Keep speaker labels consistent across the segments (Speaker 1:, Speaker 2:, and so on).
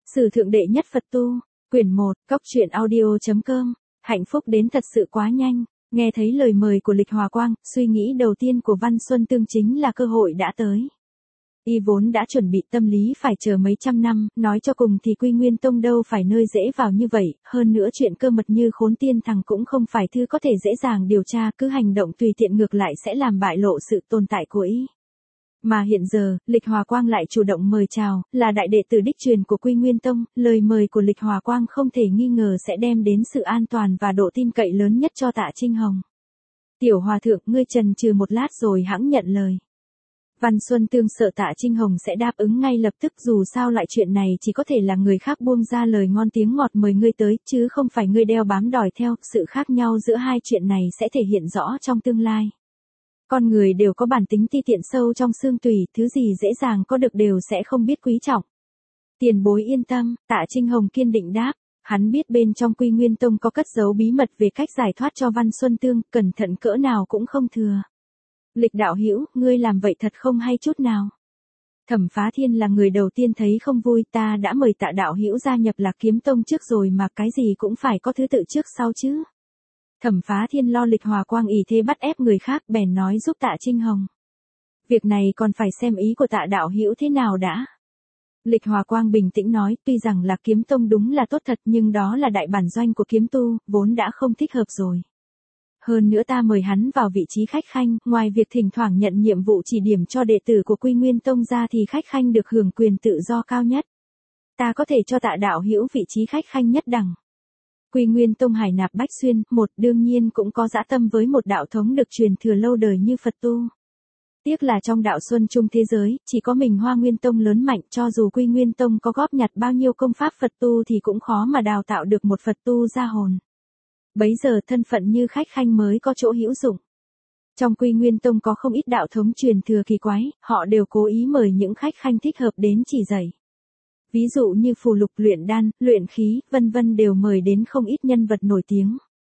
Speaker 1: Sử thượng đệ nhất Phật tu, quyển 1, cốc truyện audio.com, hạnh phúc đến thật sự quá nhanh, nghe thấy lời mời của Lịch Hòa Quang, suy nghĩ đầu tiên của Văn Xuân Tương chính là cơ hội đã tới. Y vốn đã chuẩn bị tâm lý phải chờ mấy trăm năm, nói cho cùng thì Quy Nguyên Tông đâu phải nơi dễ vào như vậy, hơn nữa chuyện cơ mật như Khốn Tiên Thằng cũng không phải thứ có thể dễ dàng điều tra, cứ hành động tùy tiện ngược lại sẽ làm bại lộ sự tồn tại của Y. Mà hiện giờ, Lịch Hòa Quang lại chủ động mời chào, là đại đệ tử đích truyền của Quy Nguyên Tông, lời mời của Lịch Hòa Quang không thể nghi ngờ sẽ đem đến sự an toàn và độ tin cậy lớn nhất cho Tạ Trinh Hồng. Tiểu Hòa Thượng, ngươi chần chừ một lát rồi hẵng nhận lời. Văn Xuân Tương sợ Tạ Trinh Hồng sẽ đáp ứng ngay lập tức, dù sao loại chuyện này chỉ có thể là người khác buông ra lời ngon tiếng ngọt mời ngươi tới, chứ không phải ngươi đeo bám đòi theo, sự khác nhau giữa hai chuyện này sẽ thể hiện rõ trong tương lai. Con người đều có bản tính ti tiện sâu trong xương tủy, thứ gì dễ dàng có được đều sẽ không biết quý trọng. Tiền bối yên tâm, Tạ Trinh Hồng kiên định đáp, hắn biết bên trong Quy Nguyên Tông có cất giấu bí mật về cách giải thoát cho Văn Xuân Tương, cẩn thận cỡ nào cũng không thừa. Lịch đạo hữu, ngươi làm vậy thật không hay chút nào. Thẩm Phá Thiên là người đầu tiên thấy không vui, ta đã mời Tạ đạo hữu gia nhập Lạc Kiếm Tông trước rồi mà cái gì cũng phải có thứ tự trước sau chứ. Thẩm Phá Thiên lo Lịch Hòa Quang ỷ thế bắt ép người khác, bèn nói giúp Tạ Trinh Hồng. Việc này còn phải xem ý của Tạ đạo hữu thế nào đã. Lịch Hòa Quang bình tĩnh nói, tuy rằng là Kiếm Tông đúng là tốt thật nhưng đó là đại bản doanh của kiếm tu, vốn đã không thích hợp rồi. Hơn nữa ta mời hắn vào vị trí khách khanh, ngoài việc thỉnh thoảng nhận nhiệm vụ chỉ điểm cho đệ tử của Quy Nguyên Tông ra thì khách khanh được hưởng quyền tự do cao nhất. Ta có thể cho Tạ đạo hữu vị trí khách khanh nhất đẳng. Quy Nguyên Tông hải nạp bách xuyên, đương nhiên cũng có dã tâm với một đạo thống được truyền thừa lâu đời như Phật tu. Tiếc là trong đạo Xuân Trung thế giới, chỉ có mình Hoa Nguyên Tông lớn mạnh, cho dù Quy Nguyên Tông có góp nhặt bao nhiêu công pháp Phật tu thì cũng khó mà đào tạo được một Phật tu ra hồn. Bấy giờ thân phận như khách khanh mới có chỗ hữu dụng. Trong Quy Nguyên Tông có không ít đạo thống truyền thừa kỳ quái, họ đều cố ý mời những khách khanh thích hợp đến chỉ dạy. Ví dụ như phù lục, luyện đan, luyện khí, vân vân đều mời đến không ít nhân vật nổi tiếng.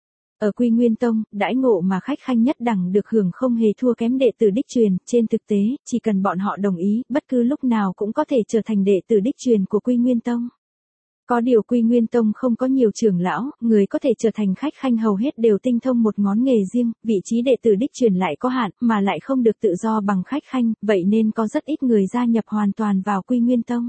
Speaker 1: Ở Quy Nguyên Tông, đãi ngộ mà khách khanh nhất đẳng được hưởng không hề thua kém đệ tử đích truyền, trên thực tế, chỉ cần bọn họ đồng ý, bất cứ lúc nào cũng có thể trở thành đệ tử đích truyền của Quy Nguyên Tông. Có điều Quy Nguyên Tông không có nhiều trưởng lão, người có thể trở thành khách khanh hầu hết đều tinh thông một ngón nghề riêng, vị trí đệ tử đích truyền lại có hạn, mà lại không được tự do bằng khách khanh, vậy nên có rất ít người gia nhập hoàn toàn vào Quy Nguyên Tông.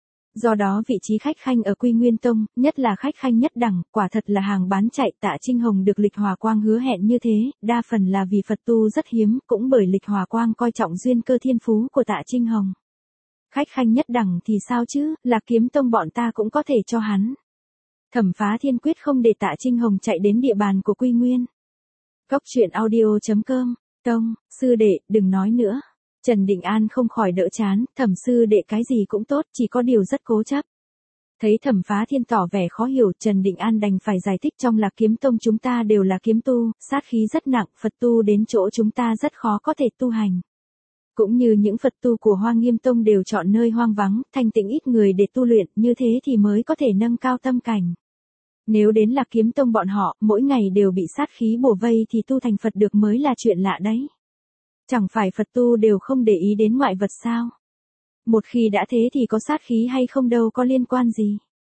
Speaker 1: Do đó vị trí khách khanh ở Quy Nguyên Tông, nhất là khách khanh nhất đẳng, quả thật là hàng bán chạy. Tạ Trinh Hồng được Lịch Hòa Quang hứa hẹn như thế, đa phần là vì Phật tu rất hiếm, cũng bởi Lịch Hòa Quang coi trọng duyên cơ thiên phú của Tạ Trinh Hồng. Khách khanh nhất đẳng thì sao chứ, là Kiếm Tông bọn ta cũng có thể cho hắn. Thẩm Phá Thiên quyết không để Tạ Trinh Hồng chạy đến địa bàn của Quy Nguyên. cốc truyện audio.com, Tông, sư đệ, đừng nói nữa. Trần Định An không khỏi đỡ chán, Thẩm sư đệ cái gì cũng tốt, chỉ có điều rất cố chấp. Thấy Thẩm Phá Thiên tỏ vẻ khó hiểu, Trần Định An đành phải giải thích, trong Lạc Kiếm Tông chúng ta đều là kiếm tu, sát khí rất nặng, Phật tu đến chỗ chúng ta rất khó có thể tu hành. Cũng như những Phật tu của Hoa Nghiêm Tông đều chọn nơi hoang vắng, thanh tịnh ít người để tu luyện, như thế thì mới có thể nâng cao tâm cảnh. Nếu đến Lạc Kiếm Tông bọn họ, mỗi ngày đều bị sát khí bủa vây thì tu thành Phật được mới là chuyện lạ đấy. Chẳng phải Phật tu đều không để ý đến ngoại vật sao? Một khi đã thế thì có sát khí hay không đâu có liên quan gì.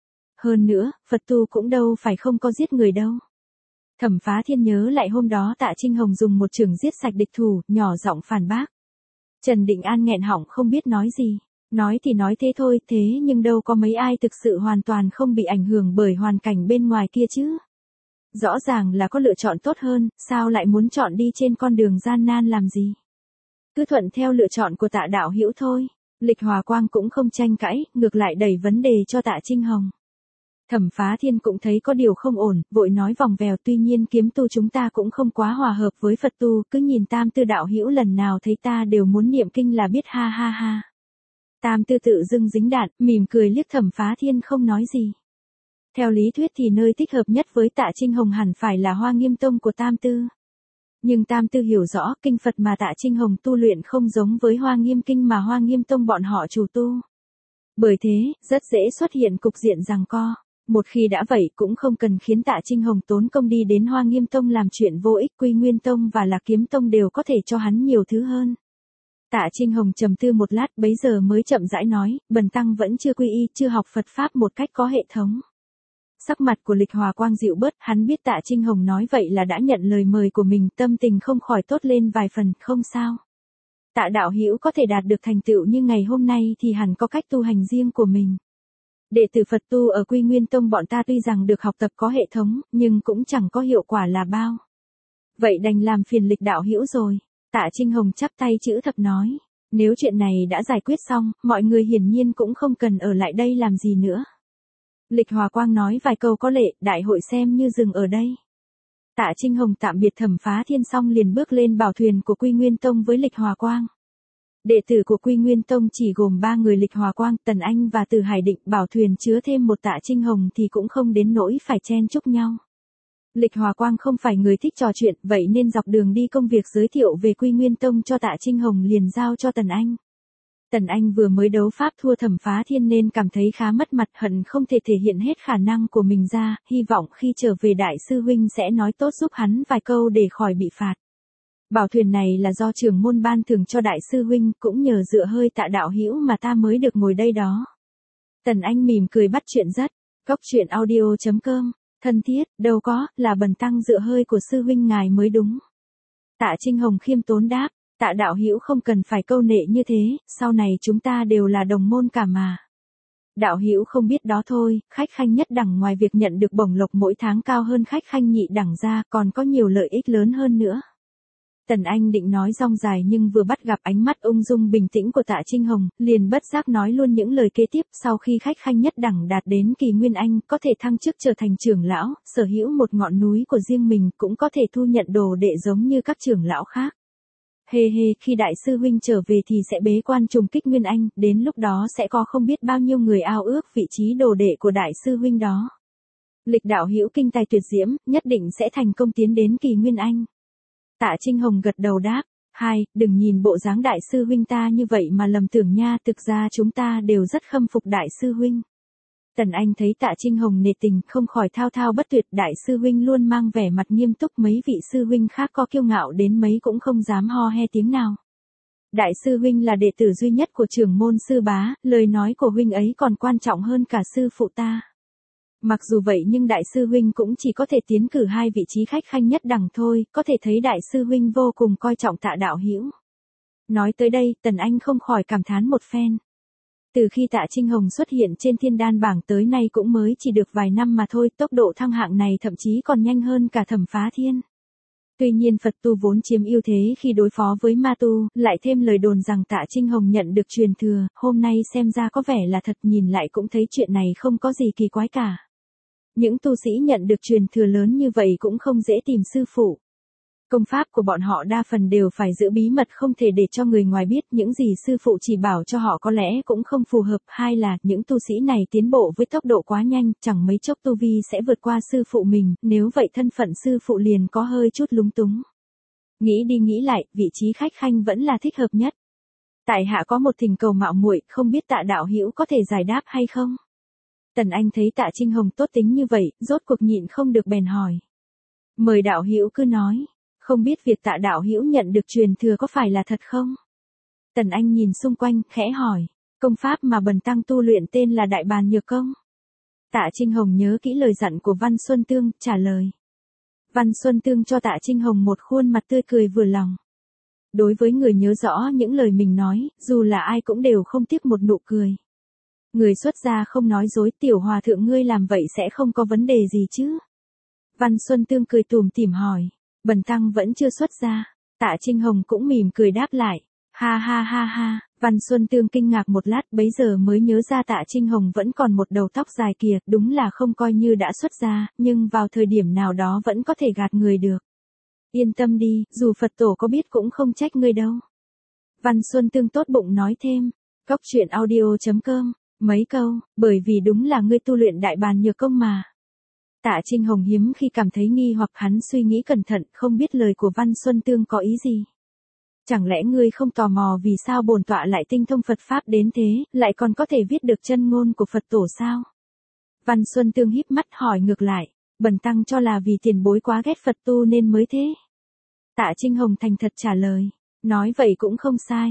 Speaker 1: Hơn nữa, Phật tu cũng đâu phải không có giết người đâu. Thẩm Phá Thiên nhớ lại hôm đó Tạ Trinh Hồng dùng một chưởng giết sạch địch thủ, nhỏ giọng phản bác. Trần Định An nghẹn họng không biết nói gì. Nói thì nói thế thôi, thế nhưng đâu có mấy ai thực sự hoàn toàn không bị ảnh hưởng bởi hoàn cảnh bên ngoài kia chứ. Rõ ràng là có lựa chọn tốt hơn, sao lại muốn chọn đi trên con đường gian nan làm gì? Cứ thuận theo lựa chọn của Tạ đạo hữu thôi. Lịch Hòa Quang cũng không tranh cãi, ngược lại đẩy vấn đề cho Tạ Trinh Hồng. Thẩm Phá Thiên cũng thấy có điều không ổn, vội nói vòng vèo, tuy nhiên kiếm tu chúng ta cũng không quá hòa hợp với Phật tu, cứ nhìn Tam Tư đạo hữu lần nào thấy ta đều muốn niệm kinh là biết ha ha ha. Tam Tư tự dưng dính đạn, mỉm cười liếc Thẩm Phá Thiên không nói gì. Theo lý thuyết thì nơi thích hợp nhất với Tạ Trinh Hồng hẳn phải là Hoa Nghiêm Tông của Tam Tư. Nhưng Tam Tư hiểu rõ, kinh Phật mà Tạ Trinh Hồng tu luyện không giống với Hoa Nghiêm Kinh mà Hoa Nghiêm Tông bọn họ chủ tu. Bởi thế, rất dễ xuất hiện cục diện giằng co. Một khi đã vậy cũng không cần khiến Tạ Trinh Hồng tốn công đi đến Hoa Nghiêm Tông làm chuyện vô ích, Quy Nguyên Tông và Lạc Kiếm Tông đều có thể cho hắn nhiều thứ hơn. Tạ Trinh Hồng trầm tư một lát bấy giờ mới chậm rãi nói, bần tăng vẫn chưa quy y, chưa học Phật Pháp một cách có hệ thống. Sắc mặt của Lịch Hòa Quang dịu bớt, hắn biết Tạ Trinh Hồng nói vậy là đã nhận lời mời của mình, tâm tình không khỏi tốt lên vài phần, không sao. Tạ đạo hữu có thể đạt được thành tựu như ngày hôm nay thì hẳn có cách tu hành riêng của mình. Đệ tử Phật tu ở Quy Nguyên Tông bọn ta tuy rằng được học tập có hệ thống, nhưng cũng chẳng có hiệu quả là bao. Vậy đành làm phiền Lịch đạo hữu rồi. Tạ Trinh Hồng chắp tay chữ thập nói. Nếu chuyện này đã giải quyết xong, mọi người hiển nhiên cũng không cần ở lại đây làm gì nữa. Lịch Hòa Quang nói vài câu có lệ, đại hội xem như dừng ở đây. Tạ Trinh Hồng tạm biệt Thẩm Phá Thiên xong liền bước lên bảo thuyền của Quy Nguyên Tông với Lịch Hòa Quang. Đệ tử của Quy Nguyên Tông chỉ gồm 3 người: Lịch Hòa Quang, Tần Anh và Từ Hải Định. Bảo thuyền chứa thêm một Tạ Trinh Hồng thì cũng không đến nỗi phải chen chúc nhau. Lịch Hòa Quang không phải người thích trò chuyện, vậy nên dọc đường đi công việc giới thiệu về Quy Nguyên Tông cho Tạ Trinh Hồng liền giao cho Tần Anh. Tần Anh vừa mới đấu pháp thua Thẩm Phá Thiên nên cảm thấy khá mất mặt, hận không thể thể hiện hết khả năng của mình ra, hy vọng khi trở về đại sư huynh sẽ nói tốt giúp hắn vài câu để khỏi bị phạt. Bảo thuyền này là do trưởng môn ban thưởng cho đại sư huynh, cũng nhờ dựa hơi Tạ đạo hữu mà ta mới được ngồi đây đó. Tần Anh mỉm cười bắt chuyện rất. Goctruyện.audio.com Thân thiết, đâu có, là bần tăng dựa hơi của sư huynh ngài mới đúng. Tạ Trinh Hồng khiêm tốn đáp, Tạ đạo hữu không cần phải câu nệ như thế, sau này chúng ta đều là đồng môn cả mà. Đạo hữu không biết đó thôi, khách khanh nhất đẳng ngoài việc nhận được bổng lộc mỗi tháng cao hơn khách khanh nhị đẳng ra, còn có nhiều lợi ích lớn hơn nữa. Tần Anh định nói rong dài nhưng vừa bắt gặp ánh mắt ung dung bình tĩnh của Tạ Trinh Hồng, liền bất giác nói luôn những lời kế tiếp. Sau khi khách khanh nhất đẳng đạt đến kỳ nguyên anh, có thể thăng chức trở thành trưởng lão, sở hữu một ngọn núi của riêng mình, cũng có thể thu nhận đồ đệ giống như các trưởng lão khác. Khi đại sư huynh trở về thì sẽ bế quan trùng kích nguyên anh, đến lúc đó sẽ có không biết bao nhiêu người ao ước vị trí đồ đệ của đại sư huynh đó. Lịch đạo hữu kinh tài tuyệt diễm, nhất định sẽ thành công tiến đến kỳ nguyên anh. Tạ Trinh Hồng gật đầu đáp, đừng nhìn bộ dáng đại sư huynh ta như vậy mà lầm tưởng nha, thực ra chúng ta đều rất khâm phục đại sư huynh. Tần Anh thấy Tạ Trinh Hồng nể tình, không khỏi thao thao bất tuyệt, đại sư huynh luôn mang vẻ mặt nghiêm túc, mấy vị sư huynh khác có kiêu ngạo đến mấy cũng không dám ho he tiếng nào. Đại sư huynh là đệ tử duy nhất của trưởng môn sư bá, lời nói của huynh ấy còn quan trọng hơn cả sư phụ ta. Mặc dù vậy nhưng đại sư huynh cũng chỉ có thể tiến cử 2 vị trí khách khanh nhất đẳng thôi, có thể thấy đại sư huynh vô cùng coi trọng Tạ đạo hữu. Nói tới đây, Tần Anh không khỏi cảm thán một phen. Từ khi Tạ Trinh Hồng xuất hiện trên thiên đan bảng tới nay cũng mới chỉ được vài năm mà thôi, tốc độ thăng hạng này thậm chí còn nhanh hơn cả Thẩm Phá Thiên. Tuy nhiên Phật tu vốn chiếm ưu thế khi đối phó với ma tu, lại thêm lời đồn rằng Tạ Trinh Hồng nhận được truyền thừa, hôm nay xem ra có vẻ là thật, nhìn lại cũng thấy chuyện này không có gì kỳ quái cả. Những tu sĩ nhận được truyền thừa lớn như vậy cũng không dễ tìm sư phụ. Công pháp của bọn họ đa phần đều phải giữ bí mật, không thể để cho người ngoài biết, những gì sư phụ chỉ bảo cho họ có lẽ cũng không phù hợp, hay là những tu sĩ này tiến bộ với tốc độ quá nhanh, chẳng mấy chốc tu vi sẽ vượt qua sư phụ mình, nếu vậy thân phận sư phụ liền có hơi chút lúng túng. Nghĩ đi nghĩ lại, vị trí khách khanh vẫn là thích hợp nhất. Tại hạ có một thỉnh cầu mạo muội, không biết Tạ đạo hữu có thể giải đáp hay không? Tần Anh thấy Tạ Trinh Hồng tốt tính như vậy, rốt cuộc nhịn không được bèn hỏi. Mời đạo hữu cứ nói. Không biết việc Tạ đạo hữu nhận được truyền thừa có phải là thật không? Tần Anh nhìn xung quanh, khẽ hỏi. Công pháp mà bần tăng tu luyện tên là Đại Bàn Nhược Công. Tạ Trinh Hồng nhớ kỹ lời dặn của Văn Xuân Tương, trả lời. Văn Xuân Tương cho Tạ Trinh Hồng một khuôn mặt tươi cười vừa lòng. Đối với người nhớ rõ những lời mình nói, dù là ai cũng đều không tiếc một nụ cười. Người xuất gia không nói dối, tiểu hòa thượng ngươi làm vậy sẽ không có vấn đề gì chứ? Văn Xuân Tương cười tủm tỉm hỏi. Bần tăng vẫn chưa xuất gia. Tạ Trinh Hồng cũng mỉm cười đáp lại. Ha. Văn Xuân Tương kinh ngạc một lát, bấy giờ mới nhớ ra Tạ Trinh Hồng vẫn còn một đầu tóc dài kìa, đúng là không coi như đã xuất gia, nhưng vào thời điểm nào đó vẫn có thể gạt người được. Yên tâm đi, dù Phật tổ có biết cũng không trách ngươi đâu. Văn Xuân Tương tốt bụng nói thêm. Goctruyện.audio.com Mấy câu, bởi vì đúng là ngươi tu luyện Đại Bàn Nhược Công mà. Tạ Trinh Hồng hiếm khi cảm thấy nghi hoặc, hắn suy nghĩ cẩn thận, không biết lời của Văn Xuân Tương có ý gì. Chẳng lẽ ngươi không tò mò vì sao bổn tọa lại tinh thông Phật Pháp đến thế, lại còn có thể viết được chân ngôn của Phật tổ sao? Văn Xuân Tương híp mắt hỏi ngược lại, bần tăng cho là vì tiền bối quá ghét Phật tu nên mới thế. Tạ Trinh Hồng thành thật trả lời, nói vậy cũng không sai.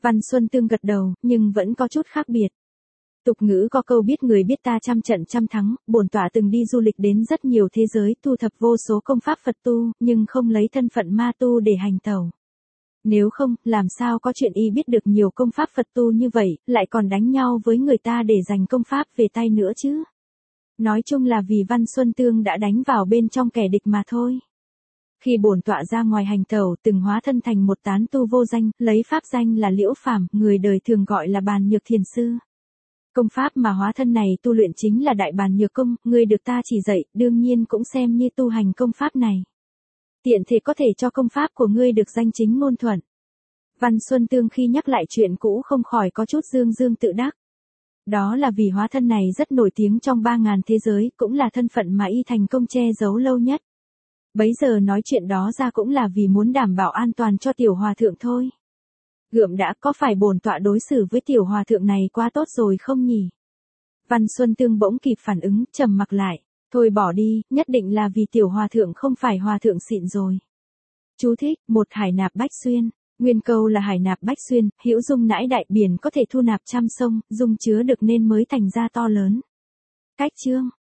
Speaker 1: Văn Xuân Tương gật đầu, nhưng vẫn có chút khác biệt. Tục ngữ có câu biết người biết ta trăm trận trăm thắng, bổn tọa từng đi du lịch đến rất nhiều thế giới, thu thập vô số công pháp Phật tu, nhưng không lấy thân phận ma tu để hành tẩu. Nếu không, làm sao có chuyện y biết được nhiều công pháp Phật tu như vậy, lại còn đánh nhau với người ta để giành công pháp về tay nữa chứ? Nói chung là vì Văn Xuân Tương đã đánh vào bên trong kẻ địch mà thôi. Khi bổn tọa ra ngoài hành tẩu, từng hóa thân thành một tán tu vô danh, lấy pháp danh là Liễu Phàm, người đời thường gọi là Bàn Nhược Thiền Sư. Công pháp mà hóa thân này tu luyện chính là Đại Bàn Nhược Công, người được ta chỉ dạy, đương nhiên cũng xem như tu hành công pháp này. Tiện thể có thể cho công pháp của ngươi được danh chính ngôn thuận. Văn Xuân Tương khi nhắc lại chuyện cũ không khỏi có chút dương dương tự đắc. Đó là vì hóa thân này rất nổi tiếng trong 3.000 thế giới, cũng là thân phận mà y thành công che giấu lâu nhất. Bấy giờ nói chuyện đó ra cũng là vì muốn đảm bảo an toàn cho tiểu hòa thượng thôi. Gượm đã, có phải bổn tọa đối xử với tiểu hòa thượng này quá tốt rồi không nhỉ? Văn Xuân Tương bỗng kịp phản ứng, trầm mặc lại. Thôi bỏ đi, nhất định là vì tiểu hòa thượng không phải hòa thượng xịn rồi. Chú thích, một hải nạp bách xuyên. Nguyên câu là hải nạp bách xuyên, hữu dung nãi đại biển có thể thu nạp trăm sông, dung chứa được nên mới thành ra to lớn. Cách chương.